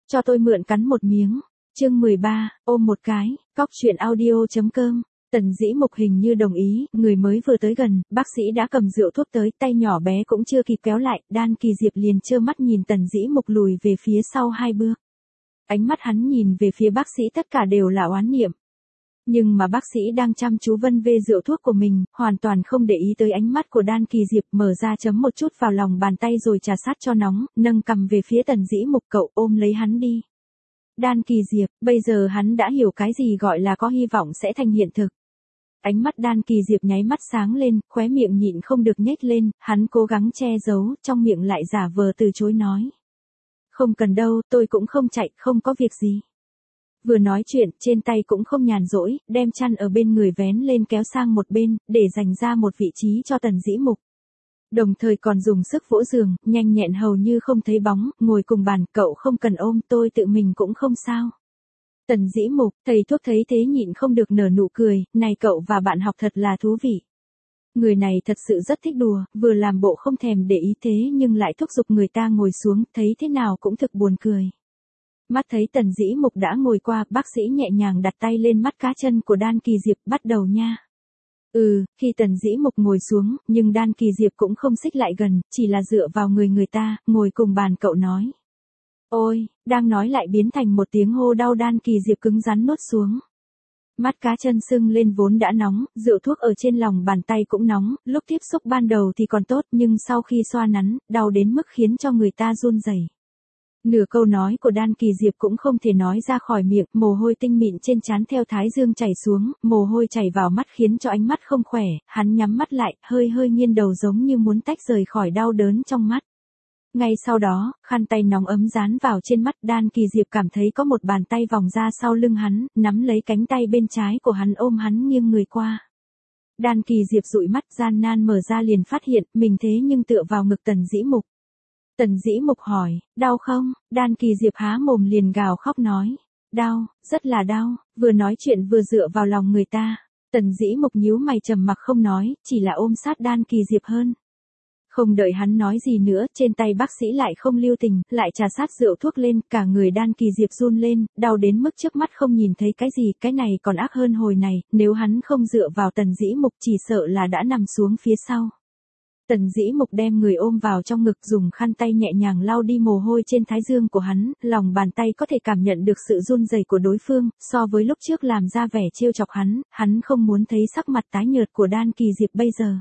Cho tôi mượn cắn một miếng. Chương 13, ôm một cái, cóc truyện audio.com. Tần Dĩ Mục hình như đồng ý, người mới vừa tới gần, bác sĩ đã cầm rượu thuốc tới, tay nhỏ bé cũng chưa kịp kéo lại, Đan Kỳ Diệp liền trơ mắt nhìn Tần Dĩ Mục lùi về phía sau 2 bước. Ánh mắt hắn nhìn về phía bác sĩ tất cả đều là oán niệm. Nhưng mà bác sĩ đang chăm chú vân vê rượu thuốc của mình, hoàn toàn không để ý tới ánh mắt của Đan Kỳ Diệp, mở ra chấm một chút vào lòng bàn tay rồi trà sát cho nóng, nâng cầm về phía Tần Dĩ Mục, cậu ôm lấy hắn đi. Đan Kỳ Diệp, bây giờ hắn đã hiểu cái gì gọi là có hy vọng sẽ thành hiện thực. Ánh mắt Đan Kỳ Diệp nháy mắt sáng lên, khóe miệng nhịn không được nhếch lên, hắn cố gắng che giấu, trong miệng lại giả vờ từ chối nói. Không cần đâu, tôi cũng không chạy, không có việc gì. Vừa nói chuyện, trên tay cũng không nhàn rỗi, đem chăn ở bên người vén lên kéo sang một bên, để dành ra một vị trí cho Tần Dĩ Mục. Đồng thời còn dùng sức vỗ giường, nhanh nhẹn hầu như không thấy bóng, ngồi cùng bàn, cậu không cần ôm, tôi tự mình cũng không sao. Tần Dĩ Mục, thầy thuốc thấy thế nhịn không được nở nụ cười, này cậu và bạn học thật là thú vị. Người này thật sự rất thích đùa, vừa làm bộ không thèm để ý thế nhưng lại thúc giục người ta ngồi xuống, thấy thế nào cũng thực buồn cười. Mắt thấy Tần Dĩ Mục đã ngồi qua, bác sĩ nhẹ nhàng đặt tay lên mắt cá chân của Đan Kỳ Diệp, bắt đầu nha. Khi Tần Dĩ Mục ngồi xuống, nhưng Đan Kỳ Diệp cũng không xích lại gần, chỉ là dựa vào người ta, ngồi cùng bàn, cậu nói. Ôi, đang nói lại biến thành một tiếng hô đau. Đan Kỳ Diệp cứng rắn nuốt xuống. Mắt cá chân sưng lên vốn đã nóng, rượu thuốc ở trên lòng bàn tay cũng nóng, lúc tiếp xúc ban đầu thì còn tốt nhưng sau khi xoa nắn, đau đến mức khiến cho người ta run rẩy. Nửa câu nói của Đan Kỳ Diệp cũng không thể nói ra khỏi miệng, mồ hôi tinh mịn trên trán theo thái dương chảy xuống, mồ hôi chảy vào mắt khiến cho ánh mắt không khỏe, hắn nhắm mắt lại, hơi nghiêng đầu giống như muốn tách rời khỏi đau đớn trong mắt. Ngay sau đó, khăn tay nóng ấm dán vào trên mắt, Đan Kỳ Diệp cảm thấy có một bàn tay vòng ra sau lưng hắn, nắm lấy cánh tay bên trái của hắn ôm hắn nghiêng người qua. Đan Kỳ Diệp dụi mắt gian nan mở ra liền phát hiện, mình thế nhưng tựa vào ngực Tần Dĩ Mục. Tần Dĩ Mục hỏi, đau không? Đan Kỳ Diệp há mồm liền gào khóc nói, đau, rất là đau, vừa nói chuyện vừa dựa vào lòng người ta. Tần Dĩ Mục nhíu mày trầm mặc không nói, chỉ là ôm sát Đan Kỳ Diệp hơn. Không đợi hắn nói gì nữa, trên tay bác sĩ lại không lưu tình, lại trà sát rượu thuốc lên, cả người Đan Kỳ Diệp run lên, đau đến mức trước mắt không nhìn thấy cái gì, cái này còn ác hơn hồi này, nếu hắn không dựa vào Tần Dĩ Mục chỉ sợ là đã nằm xuống phía sau. Tần Dĩ Mục đem người ôm vào trong ngực, dùng khăn tay nhẹ nhàng lau đi mồ hôi trên thái dương của hắn, lòng bàn tay có thể cảm nhận được sự run rẩy của đối phương, so với lúc trước làm ra vẻ trêu chọc hắn không muốn thấy sắc mặt tái nhợt của Đan Kỳ Diệp bây giờ.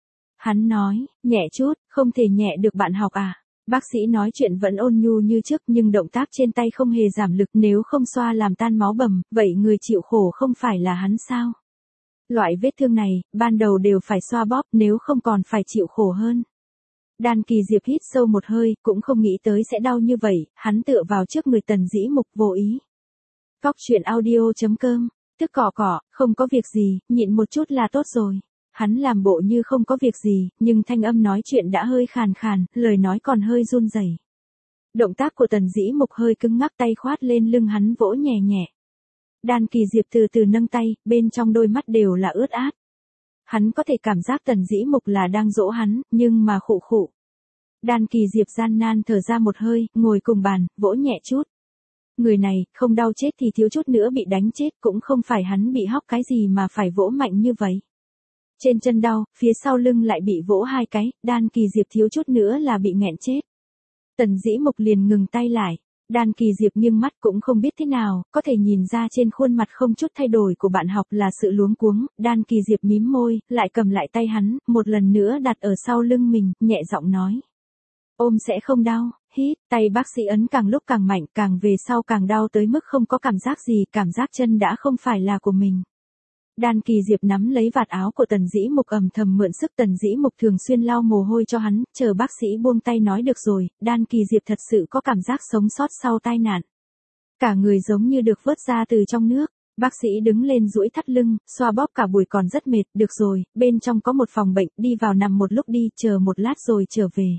Hắn nói, nhẹ chút, không thể nhẹ được bạn học à. Bác sĩ nói chuyện vẫn ôn nhu như trước nhưng động tác trên tay không hề giảm lực, nếu không xoa làm tan máu bầm, vậy người chịu khổ không phải là hắn sao? Loại vết thương này, ban đầu đều phải xoa bóp, nếu không còn phải chịu khổ hơn. Đan Kỳ Diệp hít sâu một hơi, cũng không nghĩ tới sẽ đau như vậy, hắn tựa vào trước người Tần Dĩ Mục vô ý. Cóc truyện audio.com, tức cỏ, không có việc gì, nhịn một chút là tốt rồi. Hắn làm bộ như không có việc gì, nhưng thanh âm nói chuyện đã hơi khàn khàn, lời nói còn hơi run rẩy. Động tác của Tần Dĩ Mục hơi cứng ngắc, tay khoát lên lưng hắn vỗ nhẹ nhẹ. Đan Kỳ Diệp từ từ nâng tay, bên trong đôi mắt đều là ướt át. Hắn có thể cảm giác Tần Dĩ Mục là đang dỗ hắn, nhưng mà khụ. Đan Kỳ Diệp gian nan thở ra một hơi, ngồi cùng bàn, vỗ nhẹ chút. Người này, không đau chết thì thiếu chút nữa bị đánh chết, cũng không phải hắn bị hóc cái gì mà phải vỗ mạnh như vậy. Trên chân đau, phía sau lưng lại bị vỗ 2 cái, Đan Kỳ Diệp thiếu chút nữa là bị nghẹn chết. Tần Dĩ Mục liền ngừng tay lại. Đan Kỳ Diệp nghiêng mắt cũng không biết thế nào, có thể nhìn ra trên khuôn mặt không chút thay đổi của bạn học là sự luống cuống. Đan Kỳ Diệp mím môi, lại cầm lại tay hắn, một lần nữa đặt ở sau lưng mình, nhẹ giọng nói. Ôm sẽ không đau, hít, tay bác sĩ ấn càng lúc càng mạnh, càng về sau càng đau tới mức không có cảm giác gì, cảm giác chân đã không phải là của mình. Đan Kỳ Diệp nắm lấy vạt áo của Tần Dĩ Mục âm thầm mượn sức. Tần Dĩ Mục thường xuyên lau mồ hôi cho hắn, chờ bác sĩ buông tay nói được rồi, Đan Kỳ Diệp thật sự có cảm giác sống sót sau tai nạn. Cả người giống như được vớt ra từ trong nước, bác sĩ đứng lên duỗi thắt lưng, xoa bóp cả buổi còn rất mệt, được rồi, bên trong có một phòng bệnh, đi vào nằm một lúc đi, chờ một lát rồi trở về.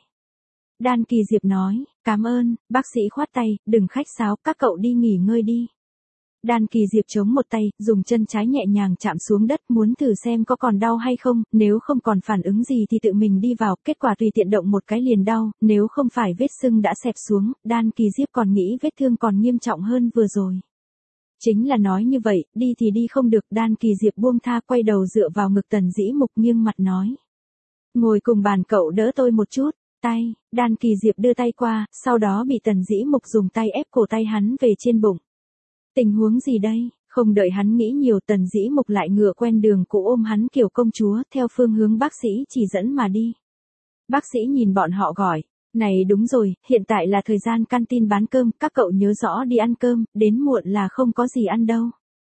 Đan Kỳ Diệp nói, cảm ơn, bác sĩ khoát tay, đừng khách sáo, các cậu đi nghỉ ngơi đi. Đan Kỳ Diệp chống một tay, dùng chân trái nhẹ nhàng chạm xuống đất muốn thử xem có còn đau hay không, nếu không còn phản ứng gì thì tự mình đi vào, kết quả tùy tiện động một cái liền đau, nếu không phải vết sưng đã xẹp xuống, Đan Kỳ Diệp còn nghĩ vết thương còn nghiêm trọng hơn vừa rồi. Chính là nói như vậy, đi thì đi không được, Đan Kỳ Diệp buông tha quay đầu dựa vào ngực Tần Dĩ Mục nghiêng mặt nói. Ngồi cùng bàn cậu đỡ tôi một chút, Đan Kỳ Diệp đưa tay qua, sau đó bị Tần Dĩ Mục dùng tay ép cổ tay hắn về trên bụng. Tình huống gì đây? Không đợi hắn nghĩ nhiều, Tần Dĩ Mục lại ngựa quen đường cũ ôm hắn kiểu công chúa theo phương hướng bác sĩ chỉ dẫn mà đi. Bác sĩ nhìn bọn họ gọi, này đúng rồi, hiện tại là thời gian canteen bán cơm, các cậu nhớ rõ đi ăn cơm, đến muộn là không có gì ăn đâu.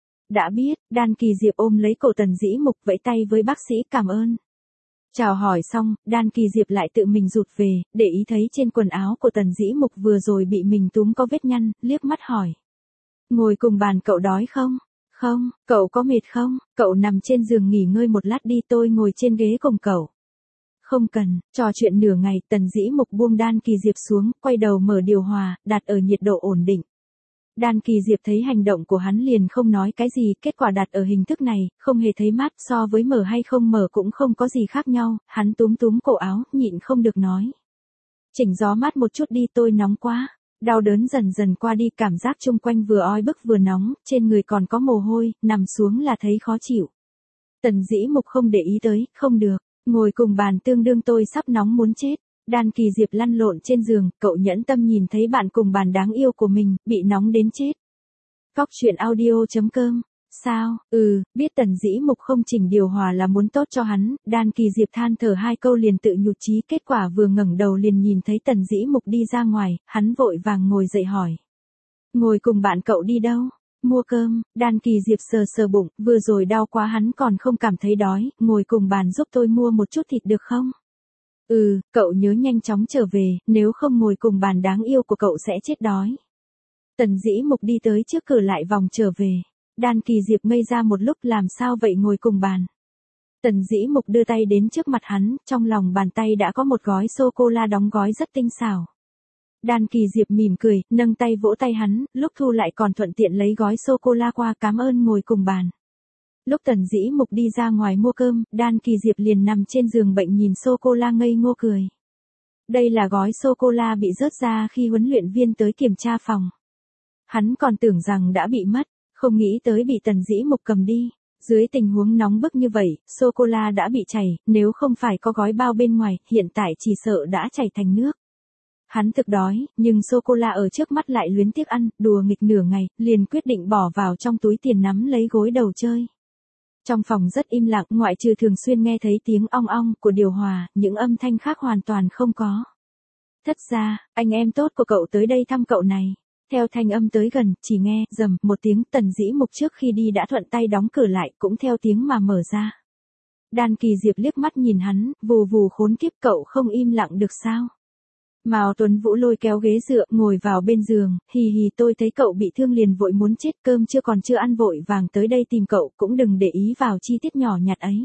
Đã biết, Đan Kỳ Diệp ôm lấy cổ Tần Dĩ Mục vẫy tay với bác sĩ cảm ơn. Chào hỏi xong, Đan Kỳ Diệp lại tự mình rụt về, để ý thấy trên quần áo của Tần Dĩ Mục vừa rồi bị mình túm có vết nhăn, liếc mắt hỏi. Ngồi cùng bàn cậu đói không? Không, cậu có mệt không? Cậu nằm trên giường nghỉ ngơi một lát đi, tôi ngồi trên ghế cùng cậu. Không cần, trò chuyện nửa ngày, Tần Dĩ Mục buông Đan Kỳ Diệp xuống, quay đầu mở điều hòa, đặt ở nhiệt độ ổn định. Đan Kỳ Diệp thấy hành động của hắn liền không nói cái gì, kết quả đặt ở hình thức này, không hề thấy mát, so với mở hay không mở cũng không có gì khác nhau, hắn túm cổ áo, nhịn không được nói. Chỉnh gió mát một chút đi, tôi nóng quá. Đau đớn dần dần qua đi, cảm giác chung quanh vừa oi bức vừa nóng, trên người còn có mồ hôi, nằm xuống là thấy khó chịu. Tần Dĩ Mục không để ý tới, không được, ngồi cùng bàn tương đương tôi sắp nóng muốn chết. Đan Kỳ Diệp lăn lộn trên giường, cậu nhẫn tâm nhìn thấy bạn cùng bàn đáng yêu của mình, bị nóng đến chết. Cóc truyện audio.com. Sao, biết Tần Dĩ Mục không chỉnh điều hòa là muốn tốt cho hắn, Đan Kỳ Diệp than thở hai câu liền tự nhụt chí, kết quả vừa ngẩng đầu liền nhìn thấy Tần Dĩ Mục đi ra ngoài, hắn vội vàng ngồi dậy hỏi. Ngồi cùng bạn cậu đi đâu? Mua cơm, Đan Kỳ Diệp sờ bụng, vừa rồi đau quá hắn còn không cảm thấy đói, ngồi cùng bàn giúp tôi mua một chút thịt được không? Cậu nhớ nhanh chóng trở về, nếu không ngồi cùng bàn đáng yêu của cậu sẽ chết đói. Tần Dĩ Mục đi tới trước cửa lại vòng trở về. Đan Kỳ Diệp ngây ra một lúc, làm sao vậy ngồi cùng bàn. Tần Dĩ Mục đưa tay đến trước mặt hắn, trong lòng bàn tay đã có một gói sô-cô-la đóng gói rất tinh xảo. Đan Kỳ Diệp mỉm cười, nâng tay vỗ tay hắn, lúc thu lại còn thuận tiện lấy gói sô-cô-la qua, cảm ơn ngồi cùng bàn. Lúc Tần Dĩ Mục đi ra ngoài mua cơm, Đan Kỳ Diệp liền nằm trên giường bệnh nhìn sô-cô-la ngây ngô cười. Đây là gói sô-cô-la bị rớt ra khi huấn luyện viên tới kiểm tra phòng. Hắn còn tưởng rằng đã bị mất, không nghĩ tới bị Tần Dĩ Mục cầm đi. Dưới tình huống nóng bức như vậy, sô-cô-la đã bị chảy, nếu không phải có gói bao bên ngoài, hiện tại chỉ sợ đã chảy thành nước. Hắn thực đói, nhưng sô-cô-la ở trước mắt lại luyến tiếc ăn, đùa nghịch nửa ngày, liền quyết định bỏ vào trong túi tiền nắm lấy gối đầu chơi. Trong phòng rất im lặng, ngoại trừ thường xuyên nghe thấy tiếng ong ong của điều hòa, những âm thanh khác hoàn toàn không có. Thất ra, anh em tốt của cậu tới đây thăm cậu này. Theo thanh âm tới gần, chỉ nghe, rầm, một tiếng, Tần Dĩ Mục trước khi đi đã thuận tay đóng cửa lại, cũng theo tiếng mà mở ra. Đan Kỳ Diệp liếc mắt nhìn hắn, vù vù khốn kiếp, cậu không im lặng được sao? Mao Tuấn Vũ lôi kéo ghế dựa, ngồi vào bên giường, hì hì, tôi thấy cậu bị thương liền vội muốn chết, cơm chưa ăn vội vàng tới đây tìm cậu, cũng đừng để ý vào chi tiết nhỏ nhặt ấy.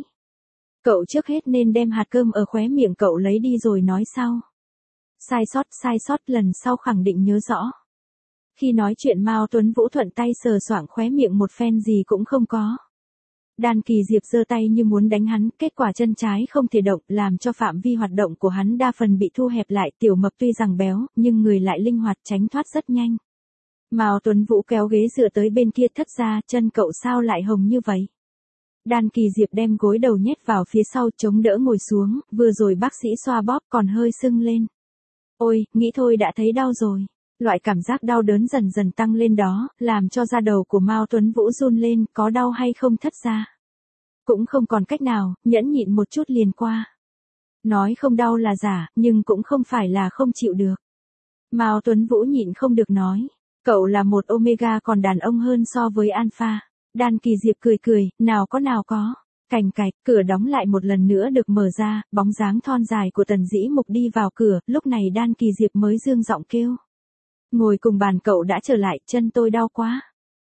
Cậu trước hết nên đem hạt cơm ở khóe miệng cậu lấy đi rồi nói sau. Sai sót, lần sau khẳng định nhớ rõ. Khi nói chuyện Mao Tuấn Vũ thuận tay sờ soạng khóe miệng một phen gì cũng không có. Đan Kỳ Diệp giơ tay như muốn đánh hắn, kết quả chân trái không thể động, làm cho phạm vi hoạt động của hắn đa phần bị thu hẹp lại, tiểu mập tuy rằng béo, nhưng người lại linh hoạt tránh thoát rất nhanh. Mao Tuấn Vũ kéo ghế dựa tới bên kia, thất ra, chân cậu sao lại hồng như vậy? Đan Kỳ Diệp đem gối đầu nhét vào phía sau chống đỡ ngồi xuống, vừa rồi bác sĩ xoa bóp còn hơi sưng lên. Ôi, nghĩ thôi đã thấy đau rồi. Loại cảm giác đau đớn dần dần tăng lên đó, làm cho da đầu của Mao Tuấn Vũ run lên, có đau hay không thất ra. Cũng không còn cách nào, nhẫn nhịn một chút liền qua. Nói không đau là giả, nhưng cũng không phải là không chịu được. Mao Tuấn Vũ nhịn không được nói, cậu là một omega còn đàn ông hơn so với alpha. Đan Kỳ Diệp cười, nào có. Cành cạch, cửa đóng lại một lần nữa được mở ra, bóng dáng thon dài của Tần Dĩ Mục đi vào cửa, lúc này Đan Kỳ Diệp mới dương giọng kêu. Ngồi cùng bàn cậu đã trở lại, chân tôi đau quá.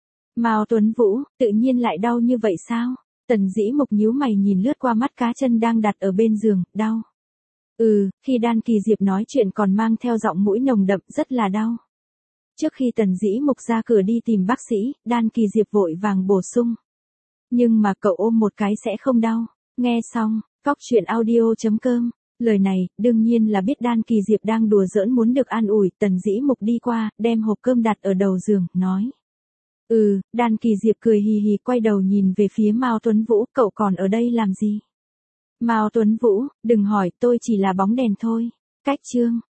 Mao Tuấn Vũ, tự nhiên lại đau như vậy sao? Tần Dĩ Mục nhíu mày nhìn lướt qua mắt cá chân đang đặt ở bên giường, đau. Khi Đan Kỳ Diệp nói chuyện còn mang theo giọng mũi nồng đậm, rất là đau. Trước khi Tần Dĩ Mục ra cửa đi tìm bác sĩ, Đan Kỳ Diệp vội vàng bổ sung. Nhưng mà cậu ôm một cái sẽ không đau. Nghe xong, cóc truyện audio.com. Lời này, đương nhiên là biết Đan Kỳ Diệp đang đùa giỡn muốn được an ủi. Tần Dĩ Mục đi qua, đem hộp cơm đặt ở đầu giường, nói. Đan Kỳ Diệp cười hì hì quay đầu nhìn về phía Mao Tuấn Vũ, cậu còn ở đây làm gì? Mao Tuấn Vũ, đừng hỏi, tôi chỉ là bóng đèn thôi. Cách chương.